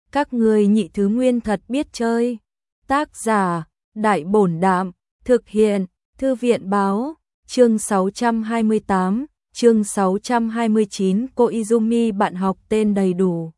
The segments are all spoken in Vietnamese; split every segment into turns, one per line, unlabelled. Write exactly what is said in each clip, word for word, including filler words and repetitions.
Các ngươi nhị thứ nguyên thật biết chơi. Tác giả, Đại Bổn Đạm, thực hiện, Thư viện Báo, chương sáu trăm hai mươi tám, chương sáu trăm hai mươi chín Koizumi bạn học tên đầy đủ.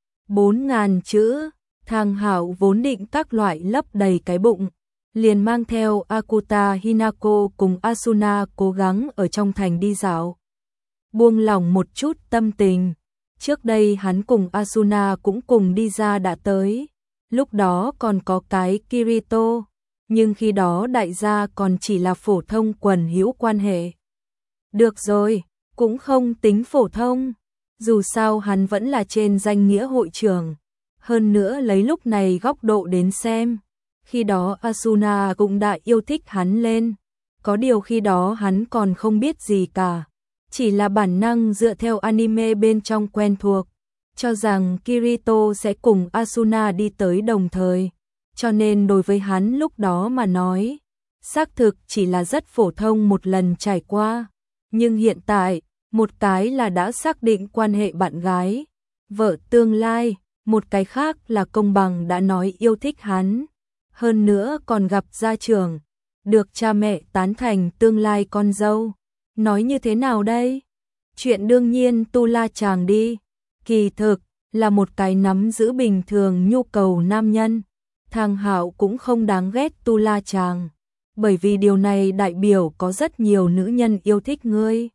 bốn nghìn chữ, Thang Hạo vốn định các loại lấp đầy cái bụng, liền mang theo Akuta Hinako cùng Asuna cố gắng ở trong thành đi dạo. Buông lỏng một chút tâm tình. Trước đây hắn cùng Asuna cũng cùng đi ra đã tới. Lúc đó còn có cái Kirito, nhưng khi đó đại gia còn chỉ là phổ thông quần hữu quan hệ. Được rồi, cũng không tính phổ thông. Dù sao hắn vẫn là trên danh nghĩa hội trưởng. Hơn nữa lấy lúc này góc độ đến xem. Khi đó Asuna cũng đã yêu thích hắn lên. Có điều khi đó hắn còn không biết gì cả. Chỉ là bản năng dựa theo anime bên trong quen thuộc. Cho rằng Kirito sẽ cùng Asuna đi tới đồng thời. Cho nên đối với hắn lúc đó mà nói, xác thực chỉ là rất phổ thông một lần trải qua. Nhưng hiện tại, một cái là đã xác định quan hệ bạn gái, vợ tương lai, một cái khác là công bằng đã nói yêu thích hắn. Hơn nữa còn gặp gia trưởng, được cha mẹ tán thành tương lai con dâu. Nói như thế nào đây? Chuyện đương nhiên tu la chàng đi. Kỳ thực, là một cái nắm giữ bình thường nhu cầu nam nhân. Thang Hạo cũng không đáng ghét tu la chàng. Bởi vì điều này đại biểu có rất nhiều nữ nhân yêu thích ngươi.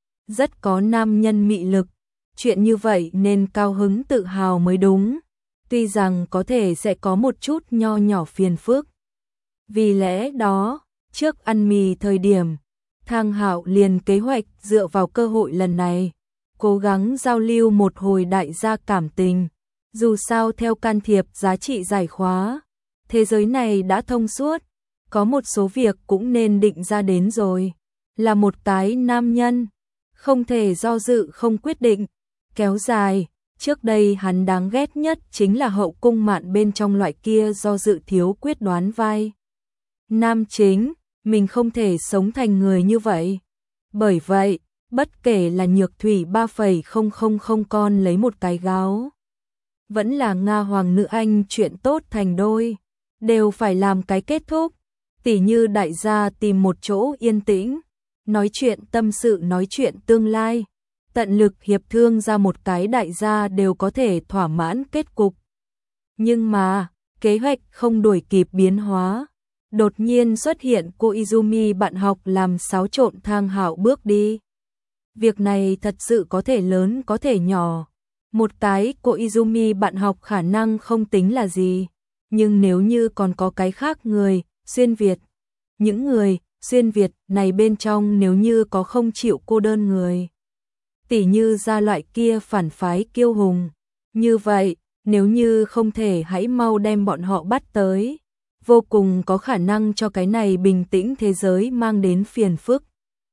Rất có nam nhân mị lực. Chuyện như vậy nên cao hứng tự hào mới đúng. Tuy rằng có thể sẽ có một chút nho nhỏ phiền phức. Vì lẽ đó, trước ăn mì thời điểm, Thang Hạo liền kế hoạch dựa vào cơ hội lần này, cố gắng giao lưu một hồi đại gia cảm tình. Dù sao theo can thiệp giá trị giải khóa, thế giới này đã thông suốt, có một số việc cũng nên định ra đến rồi. Là một cái nam nhân, không thể do dự không quyết định, kéo dài. Trước đây hắn đáng ghét nhất chính là hậu cung mạn bên trong loại kia do dự thiếu quyết đoán vai nam chính. Mình không thể sống thành người như vậy. Bởi vậy, bất kể là Nhược Thủy ba phẩy không không không con lấy một cái gáo, vẫn là Nga Hoàng nữ Anh chuyện tốt thành đôi, đều phải làm cái kết thúc. Tỉ như đại gia tìm một chỗ yên tĩnh, nói chuyện tâm sự, nói chuyện tương lai, tận lực hiệp thương ra một cái đại gia đều có thể thỏa mãn kết cục. Nhưng mà, kế hoạch không đuổi kịp biến hóa. Đột nhiên xuất hiện Koizumi bạn học làm xáo trộn Thang Hạo bước đi. Việc này thật sự có thể lớn có thể nhỏ. Một cái Koizumi bạn học khả năng không tính là gì. Nhưng nếu như còn có cái khác người, xuyên Việt. Những người, xuyên Việt này bên trong nếu như có không chịu cô đơn người. Tỉ như ra loại kia phản phái kiêu hùng. Như vậy, nếu như không thể hãy mau đem bọn họ bắt tới. Vô cùng có khả năng cho cái này bình tĩnh thế giới mang đến phiền phức.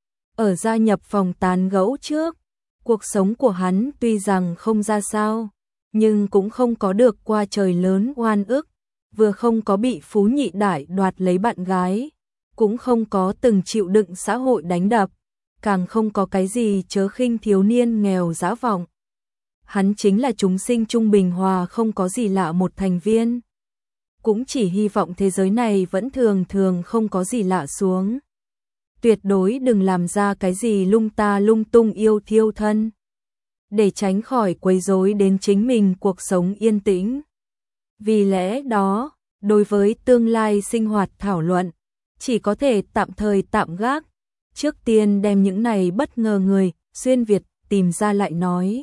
Ở gia nhập phòng tán gẫu trước, cuộc sống của hắn tuy rằng không ra sao, nhưng cũng không có được qua trời lớn oan ức, vừa không có bị phú nhị đại đoạt lấy bạn gái, cũng không có từng chịu đựng xã hội đánh đập, càng không có cái gì chớ khinh thiếu niên nghèo dã vọng. Hắn chính là chúng sinh trung bình hòa không có gì lạ một thành viên. Cũng chỉ hy vọng thế giới này vẫn thường thường không có gì lạ xuống. Tuyệt đối đừng làm ra cái gì lung ta lung tung yêu thiêu thân. Để tránh khỏi quấy rối đến chính mình cuộc sống yên tĩnh. Vì lẽ đó, đối với tương lai sinh hoạt thảo luận, chỉ có thể tạm thời tạm gác. Trước tiên đem những này bất ngờ người, xuyên Việt, tìm ra lại nói.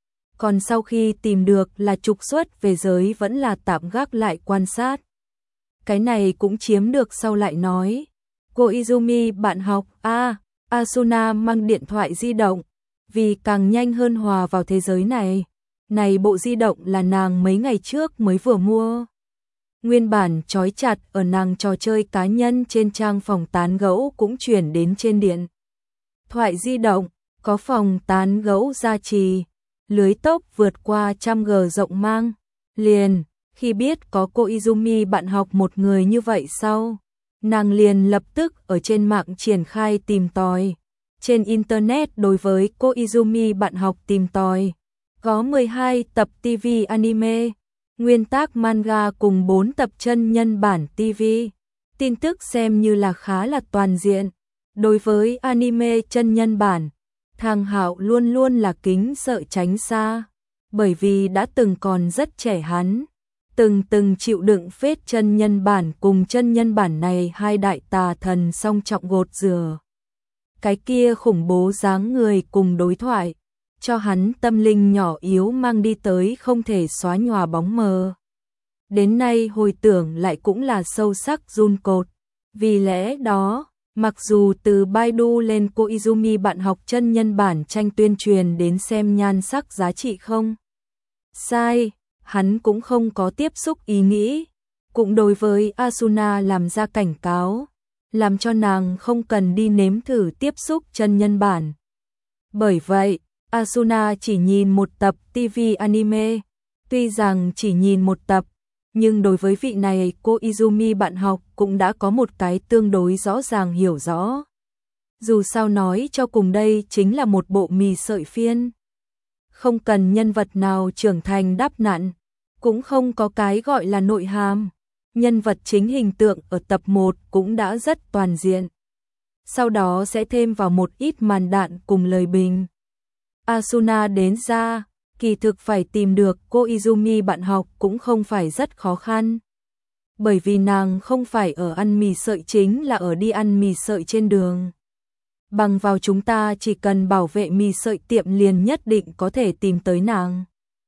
Còn sau khi tìm được là trục xuất về giới vẫn là tạm gác lại quan sát. Cái này cũng chiếm được sau lại nói. Koizumi bạn học, a à, Asuna mang điện thoại di động, vì càng nhanh hơn hòa vào thế giới này. Này bộ di động là nàng mấy ngày trước mới vừa mua. Nguyên bản trói chặt ở nàng trò chơi cá nhân trên trang phòng tán gẫu cũng chuyển đến trên điện thoại di động, có phòng tán gẫu gia trì. Lưới tốc vượt qua trăm gi rộng mang, liền, khi biết có Koizumi bạn học một người như vậy sau, nàng liền lập tức ở trên mạng triển khai tìm tòi. Trên Internet đối với Koizumi bạn học tìm tòi, có mười hai tập ti vi anime, nguyên tác manga cùng bốn tập chân nhân bản ti vi. Tin tức xem như là khá là toàn diện. Đối với anime chân nhân bản, Thang Hạo luôn luôn là kính sợ tránh xa, bởi vì đã từng còn rất trẻ hắn, từng từng chịu đựng phết chân nhân bản cùng chân nhân bản này hai đại tà thần song trọng gột rửa. Cái kia khủng bố dáng người cùng đối thoại, cho hắn tâm linh nhỏ yếu mang đi tới không thể xóa nhòa bóng mờ. Đến nay hồi tưởng lại cũng là sâu sắc run cột. Vì lẽ đó, mặc dù từ Baidu lên Koizumi bạn học chân nhân bản tranh tuyên truyền đến xem nhan sắc giá trị không sai, hắn cũng không có tiếp xúc ý nghĩ. Cũng đối với Asuna làm ra cảnh cáo, làm cho nàng không cần đi nếm thử tiếp xúc chân nhân bản. Bởi vậy, Asuna chỉ nhìn một tập ti vi anime, tuy rằng chỉ nhìn một tập, nhưng đối với vị này Koizumi bạn học cũng đã có một cái tương đối rõ ràng hiểu rõ. Dù sao nói cho cùng đây chính là một bộ mì sợi phiên. Không cần nhân vật nào trưởng thành đáp nạn, cũng không có cái gọi là nội hàm. Nhân vật chính hình tượng ở tập một cũng đã rất toàn diện. Sau đó sẽ thêm vào một ít màn đạn cùng lời bình. Asuna đến ra, kỳ thực phải tìm được Koizumi bạn học cũng không phải rất khó khăn. Bởi vì nàng không phải ở ăn mì sợi chính là ở đi ăn mì sợi trên đường. Bằng vào chúng ta chỉ cần bảo vệ mì sợi tiệm liền nhất định có thể tìm tới nàng.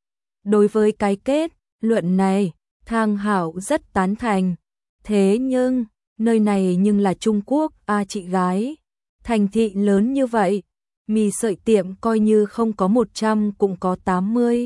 Đối với cái kết luận này, Thang Hạo rất tán thành. Thế nhưng, nơi này nhưng là Trung Quốc, a à chị gái. Thành thị lớn như vậy, mì sợi tiệm coi như không có một trăm cũng có tám mươi.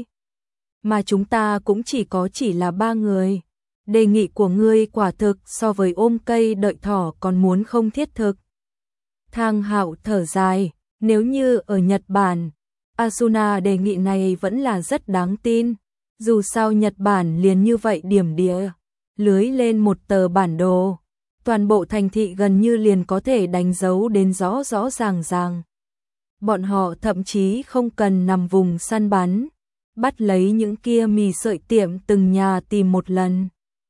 Mà chúng ta cũng chỉ có chỉ là ba người. Đề nghị của ngươi quả thực so với ôm cây đợi thỏ còn muốn không thiết thực. Thang Hạo thở dài, nếu như ở Nhật Bản, Asuna đề nghị này vẫn là rất đáng tin. Dù sao Nhật Bản liền như vậy điểm địa, lưới lên một tờ bản đồ, toàn bộ thành thị gần như liền có thể đánh dấu đến rõ rõ ràng ràng. Bọn họ thậm chí không cần nằm vùng săn bắn, bắt lấy những kia mì sợi tiệm từng nhà tìm một lần.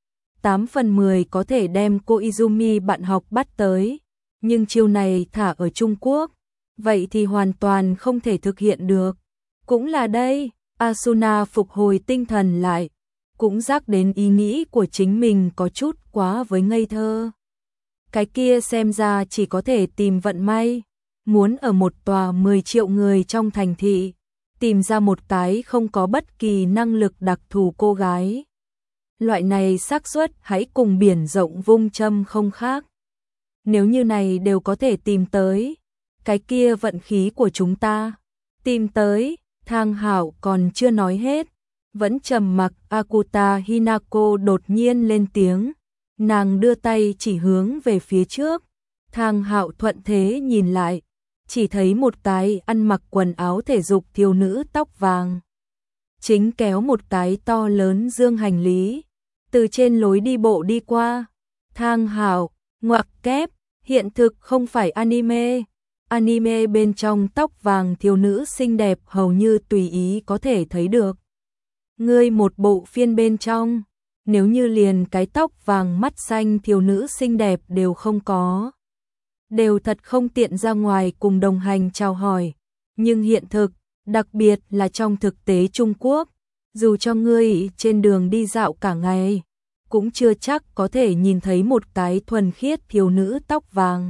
tám phần mười có thể đem Koizumi bạn học bắt tới, nhưng chiêu này thả ở Trung Quốc, vậy thì hoàn toàn không thể thực hiện được. Cũng là đây, Asuna phục hồi tinh thần lại, cũng giác đến ý nghĩ của chính mình có chút quá với ngây thơ. Cái kia xem ra chỉ có thể tìm vận may, muốn ở một tòa mười triệu người trong thành thị, tìm ra một cái không có bất kỳ năng lực đặc thù cô gái. Loại này xác suất hãy cùng biển rộng vung châm không khác. Nếu như này đều có thể tìm tới, cái kia vận khí của chúng ta. Tìm tới, Thang Hạo còn chưa nói hết, vẫn trầm mặc. Akuta Hinako đột nhiên lên tiếng, nàng đưa tay chỉ hướng về phía trước. Thang Hạo thuận thế nhìn lại, chỉ thấy một cái ăn mặc quần áo thể dục thiếu nữ tóc vàng, chính kéo một cái to lớn dương hành lý, từ trên lối đi bộ đi qua. Thang Hạo, ngoặc kép, hiện thực không phải anime. Anime bên trong tóc vàng thiếu nữ xinh đẹp hầu như tùy ý có thể thấy được. Ngươi một bộ phiên bên trong, nếu như liền cái tóc vàng mắt xanh thiếu nữ xinh đẹp đều không có, đều thật không tiện ra ngoài cùng đồng hành chào hỏi. Nhưng hiện thực, đặc biệt là trong thực tế Trung Quốc, dù cho ngươi trên đường đi dạo cả ngày, cũng chưa chắc có thể nhìn thấy một cái thuần khiết thiếu nữ tóc vàng.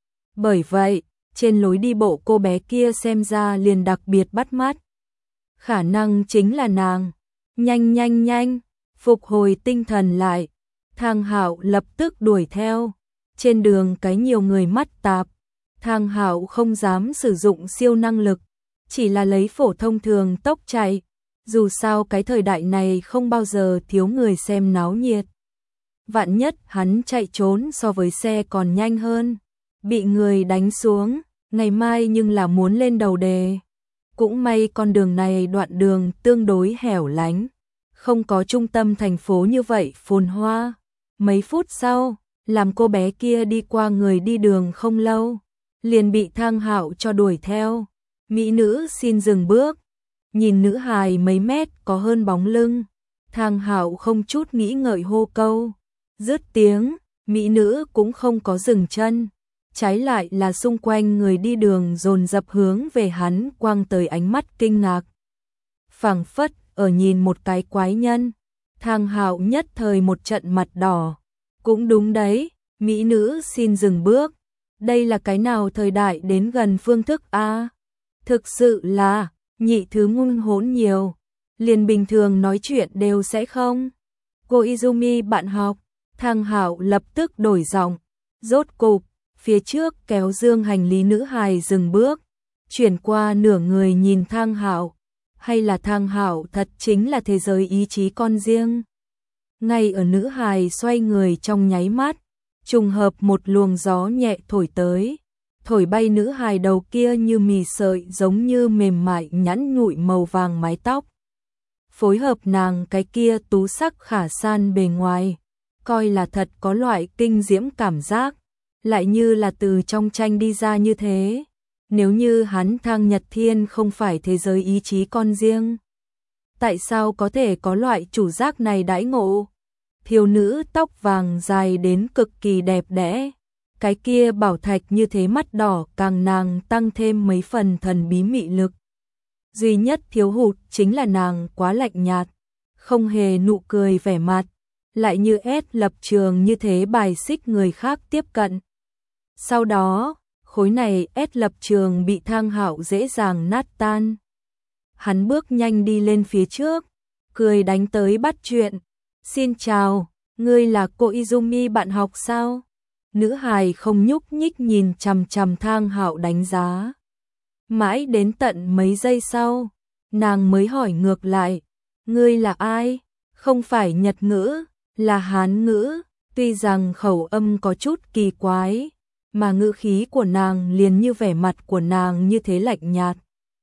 Bởi vậy, trên lối đi bộ cô bé kia xem ra liền đặc biệt bắt mắt. Khả năng chính là nàng. Nhanh nhanh nhanh, phục hồi tinh thần lại. Thang Hạo lập tức đuổi theo. Trên đường cái nhiều người mắt tạp. Thang Hạo không dám sử dụng siêu năng lực, chỉ là lấy phổ thông thường tốc chạy. Dù sao cái thời đại này không bao giờ thiếu người xem náo nhiệt. Vạn nhất hắn chạy trốn so với xe còn nhanh hơn, bị người đánh xuống, ngày mai nhưng là muốn lên đầu đề. Cũng may con đường này đoạn đường tương đối hẻo lánh, không có trung tâm thành phố như vậy phồn hoa. Mấy phút sau, làm cô bé kia đi qua người đi đường không lâu, liền bị Thang Hạo cho đuổi theo. Mỹ nữ xin dừng bước, nhìn nữ hài mấy mét có hơn bóng lưng, Thang Hạo không chút nghĩ ngợi hô câu. Dứt tiếng, mỹ nữ cũng không có dừng chân. Trái lại là xung quanh người đi đường dồn dập hướng về hắn quăng tới ánh mắt kinh ngạc. Phảng phất ở nhìn một cái quái nhân. Thang Hạo nhất thời một trận mặt đỏ. Cũng đúng đấy, mỹ nữ xin dừng bước. Đây là cái nào thời đại đến gần phương thức a? Thực sự là nhị thứ ngun hỗn nhiều, liền bình thường nói chuyện đều sẽ không. Cô Izumi bạn học. Thang Hạo lập tức đổi giọng. Rốt cục, phía trước kéo dương hành lý nữ hài dừng bước, chuyển qua nửa người nhìn Thang Hạo, hay là Thang Hạo thật chính là thế giới ý chí con riêng. Ngay ở nữ hài xoay người trong nháy mắt, trùng hợp một luồng gió nhẹ thổi tới, thổi bay nữ hài đầu kia như mì sợi giống như mềm mại nhẵn nhụi màu vàng mái tóc. Phối hợp nàng cái kia tú sắc khả san bề ngoài, coi là thật có loại kinh diễm cảm giác, lại như là từ trong tranh đi ra như thế. Nếu như hắn Thang Nhật Thiên không phải thế giới ý chí con riêng, tại sao có thể có loại chủ giác này đãi ngộ? Thiếu nữ tóc vàng dài đến cực kỳ đẹp đẽ, cái kia bảo thạch như thế mắt đỏ càng nàng tăng thêm mấy phần thần bí mị lực. Duy nhất thiếu hụt chính là nàng quá lạnh nhạt, không hề nụ cười vẻ mặt, lại như ép lập trường như thế bài xích người khác tiếp cận. Sau đó, khối này ép lập trường bị Thang Hạo dễ dàng nát tan. Hắn bước nhanh đi lên phía trước, cười đánh tới bắt chuyện. Xin chào, ngươi là cô Izumi bạn học sao? Nữ hài không nhúc nhích nhìn chằm chằm Thang Hạo đánh giá. Mãi đến tận mấy giây sau, nàng mới hỏi ngược lại, ngươi là ai? Không phải Nhật ngữ, là Hán ngữ. Tuy rằng khẩu âm có chút kỳ quái, mà ngữ khí của nàng liền như vẻ mặt của nàng như thế lạnh nhạt.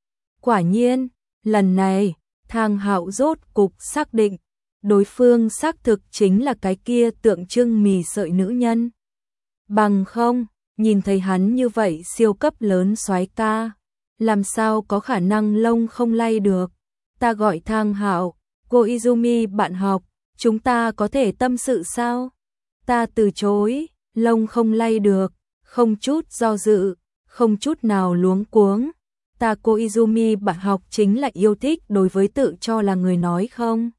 Quả nhiên, lần này, Thang Hạo rốt cục xác định, đối phương xác thực chính là cái kia tượng trưng mì sợi nữ nhân. Bằng không, nhìn thấy hắn như vậy siêu cấp lớn soái ca, làm sao có khả năng lông không lay được. Ta gọi Thang Hạo, cô Izumi bạn học, chúng ta có thể tâm sự sao? Ta từ chối, lông không lay được, không chút do dự, không chút nào luống cuống. Ta cô Izumi bạn học chính là yêu thích đối với tự cho là người nói không.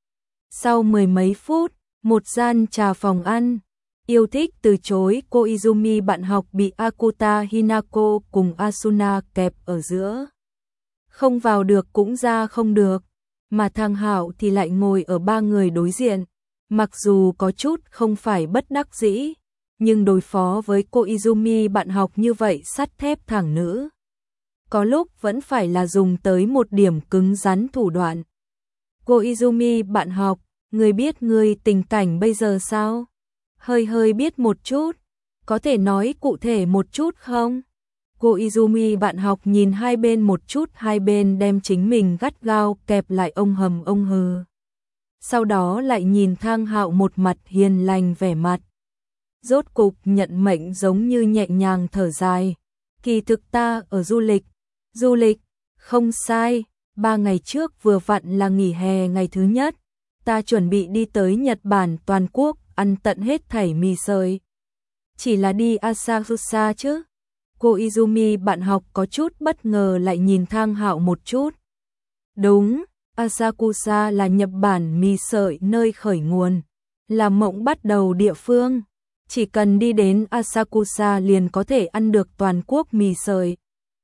Sau mười mấy phút, một gian trà phòng ăn, yêu thích từ chối cô Izumi bạn học bị Akuta Hinako cùng Asuna kẹp ở giữa. Không vào được cũng ra không được, mà Thang Hạo thì lại ngồi ở ba người đối diện. Mặc dù có chút không phải bất đắc dĩ, nhưng đối phó với cô Izumi bạn học như vậy sắt thép thẳng nữ, có lúc vẫn phải là dùng tới một điểm cứng rắn thủ đoạn. Cô Izumi bạn học, người biết người tình cảnh bây giờ sao? Hơi hơi biết một chút, có thể nói cụ thể một chút không? Cô Izumi bạn học nhìn hai bên một chút, hai bên đem chính mình gắt gao kẹp lại ông hầm ông hừ. Sau đó lại nhìn Thang Hạo một mặt hiền lành vẻ mặt. Rốt cục nhận mệnh giống như nhẹ nhàng thở dài. Kỳ thực ta ở du lịch. Du lịch, không sai, ba ngày trước vừa vặn là nghỉ hè ngày thứ nhất. Ta chuẩn bị đi tới Nhật Bản toàn quốc, ăn tận hết thảy mì sợi. Chỉ là đi Asakusa chứ? Cô Izumi bạn học có chút bất ngờ lại nhìn Thang Hạo một chút. Đúng, Asakusa là Nhật Bản mì sợi nơi khởi nguồn, là mộng bắt đầu địa phương. Chỉ cần đi đến Asakusa liền có thể ăn được toàn quốc mì sợi.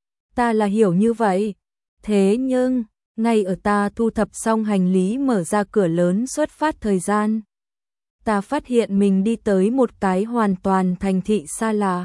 Ta là hiểu như vậy. Thế nhưng, ngay ở ta thu thập xong hành lý mở ra cửa lớn xuất phát thời gian, ta phát hiện mình đi tới một cái hoàn toàn thành thị xa lạ.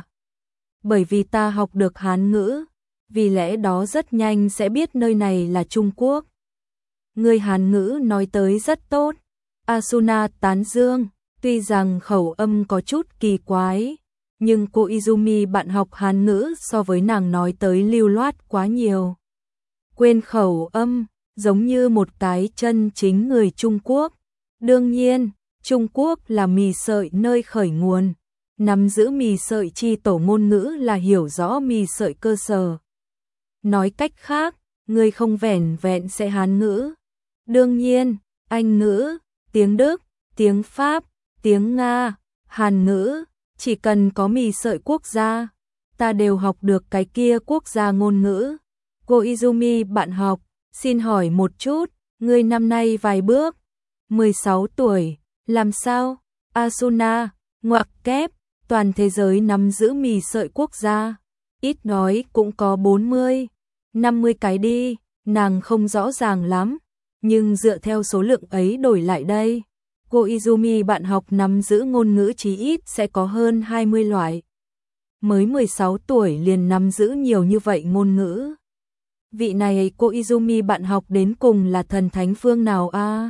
Bởi vì ta học được Hán ngữ, vì lẽ đó rất nhanh sẽ biết nơi này là Trung Quốc. Người Hán ngữ nói tới rất tốt. Asuna tán dương, tuy rằng khẩu âm có chút kỳ quái, nhưng cô Izumi bạn học Hán ngữ so với nàng nói tới lưu loát quá nhiều. Quên khẩu âm, giống như một cái chân chính người Trung Quốc. Đương nhiên, Trung Quốc là mì sợi nơi khởi nguồn. Nắm giữ mì sợi chi tổ ngôn ngữ là hiểu rõ mì sợi cơ sở. Nói cách khác, người không vẻn vẹn sẽ Hán ngữ. Đương nhiên, Anh ngữ, tiếng Đức, tiếng Pháp, tiếng Nga, Hàn ngữ, chỉ cần có mì sợi quốc gia, ta đều học được cái kia quốc gia ngôn ngữ. Cô Izumi bạn học, xin hỏi một chút, ngươi năm nay vài bước? mười sáu tuổi, làm sao? Asuna, ngoặc kép, toàn thế giới nắm giữ mì sợi quốc gia, ít nói cũng có bốn mươi, năm mươi cái đi, nàng không rõ ràng lắm, nhưng dựa theo số lượng ấy đổi lại đây, cô Izumi bạn học nắm giữ ngôn ngữ chí ít sẽ có hơn hai mươi loại. Mới mười sáu tuổi liền nắm giữ nhiều như vậy ngôn ngữ. Vị này cô Izumi bạn học đến cùng là thần thánh phương nào a? À?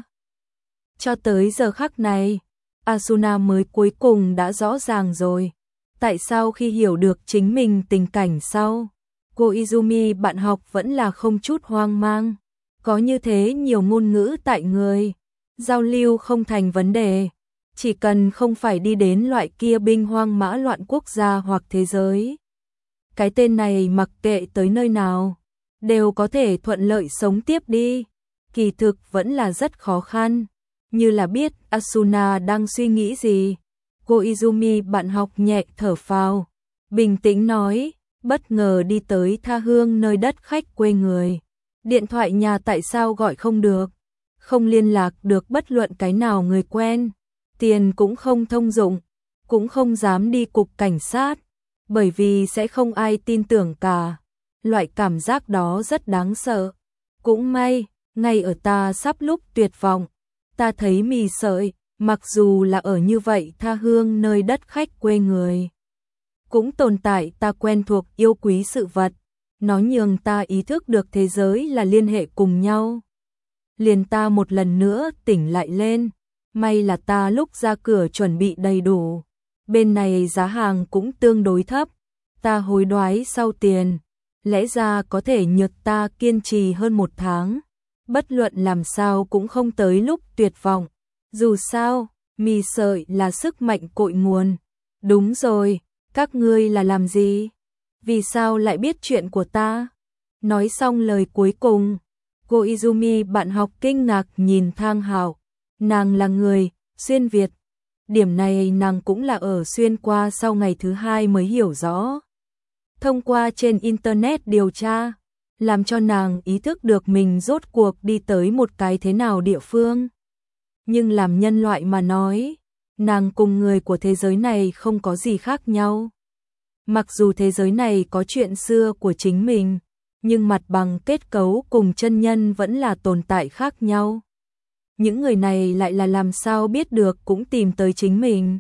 Cho tới giờ khắc này, Asuna mới cuối cùng đã rõ ràng rồi. Tại sao khi hiểu được chính mình tình cảnh sau, cô Izumi bạn học vẫn là không chút hoang mang. Có như thế nhiều ngôn ngữ tại người, giao lưu không thành vấn đề. Chỉ cần không phải đi đến loại kia binh hoang mã loạn quốc gia hoặc thế giới. Cái tên này mặc kệ tới nơi nào, đều có thể thuận lợi sống tiếp đi. Kỳ thực vẫn là rất khó khăn. Như là biết Asuna đang suy nghĩ gì. Cô Izumi bạn học nhẹ thở phào, bình tĩnh nói, bất ngờ đi tới tha hương nơi đất khách quê người. Điện thoại nhà tại sao gọi không được, không liên lạc được bất luận cái nào người quen, tiền cũng không thông dụng, cũng không dám đi cục cảnh sát, bởi vì sẽ không ai tin tưởng cả. Loại cảm giác đó rất đáng sợ. Cũng may, ngay ở ta sắp lúc tuyệt vọng, ta thấy mì sợi, mặc dù là ở như vậy tha hương nơi đất khách quê người, cũng tồn tại ta quen thuộc yêu quý sự vật, nó nhường ta ý thức được thế giới là liên hệ cùng nhau. Liền ta một lần nữa tỉnh lại lên, may là ta lúc ra cửa chuẩn bị đầy đủ, bên này giá hàng cũng tương đối thấp, ta hối đoái sau tiền, lẽ ra có thể nhược ta kiên trì hơn một tháng, bất luận làm sao cũng không tới lúc tuyệt vọng. Dù sao, mì sợi là sức mạnh cội nguồn. Đúng rồi, các ngươi là làm gì? Vì sao lại biết chuyện của ta? Nói xong lời cuối cùng, cô Izumi bạn học kinh ngạc nhìn Thang Hạo. Nàng là người xuyên Việt. Điểm này nàng cũng là ở xuyên qua sau ngày thứ hai mới hiểu rõ. Thông qua trên Internet điều tra, làm cho nàng ý thức được mình rốt cuộc đi tới một cái thế nào địa phương. Nhưng làm nhân loại mà nói, nàng cùng người của thế giới này không có gì khác nhau. Mặc dù thế giới này có chuyện xưa của chính mình, nhưng mặt bằng kết cấu cùng chân nhân vẫn là tồn tại khác nhau. Những người này lại là làm sao biết được cũng tìm tới chính mình.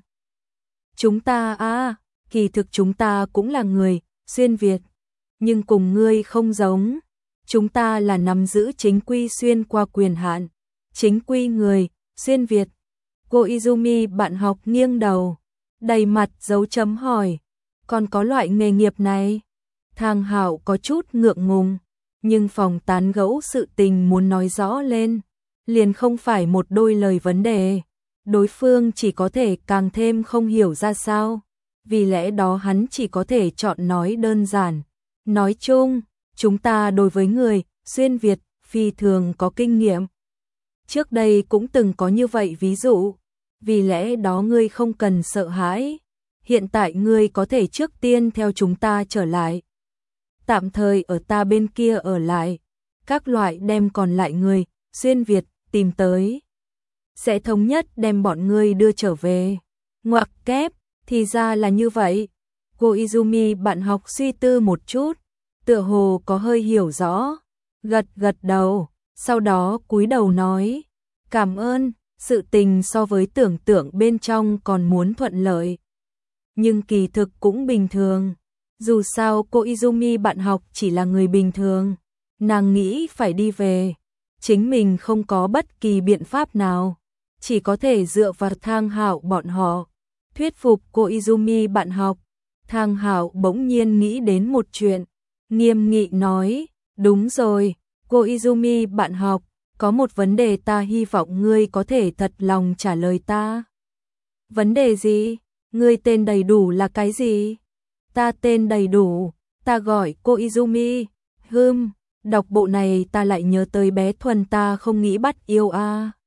Chúng ta à, kỳ thực chúng ta cũng là người xuyên Việt, nhưng cùng ngươi không giống. Chúng ta là nắm giữ chính quy xuyên qua quyền hạn, chính quy người xuyên Việt. Cô Izumi bạn học nghiêng đầu, đầy mặt dấu chấm hỏi, còn có loại nghề nghiệp này? Thang Hạo có chút ngượng ngùng, nhưng phòng tán gẫu sự tình muốn nói rõ lên, liền không phải một đôi lời vấn đề. Đối phương chỉ có thể càng thêm không hiểu ra sao, vì lẽ đó hắn chỉ có thể chọn nói đơn giản. Nói chung, chúng ta đối với người xuyên Việt phi thường có kinh nghiệm. Trước đây cũng từng có như vậy ví dụ, vì lẽ đó ngươi không cần sợ hãi. Hiện tại ngươi có thể trước tiên theo chúng ta trở lại. Tạm thời ở ta bên kia ở lại, các loại đem còn lại người xuyên Việt tìm tới, sẽ thống nhất đem bọn ngươi đưa trở về. Ngoặc kép, thì ra là như vậy. Cô Izumi bạn học suy tư một chút, tựa hồ có hơi hiểu rõ, gật gật đầu, sau đó cúi đầu nói, cảm ơn, sự tình so với tưởng tượng bên trong còn muốn thuận lợi. Nhưng kỳ thực cũng bình thường, dù sao cô Izumi bạn học chỉ là người bình thường, nàng nghĩ phải đi về, chính mình không có bất kỳ biện pháp nào, chỉ có thể dựa vào Thang Hạo bọn họ, thuyết phục cô Izumi bạn học. Thang Hạo bỗng nhiên nghĩ đến một chuyện, nghiêm nghị nói, đúng rồi, cô Izumi bạn học, có một vấn đề ta hy vọng ngươi có thể thật lòng trả lời ta. Vấn đề gì? Ngươi tên đầy đủ là cái gì? Ta tên đầy đủ, ta gọi cô Izumi. Hừm, đọc bộ này ta lại nhớ tới bé Thuần ta không nghĩ bắt yêu a. À.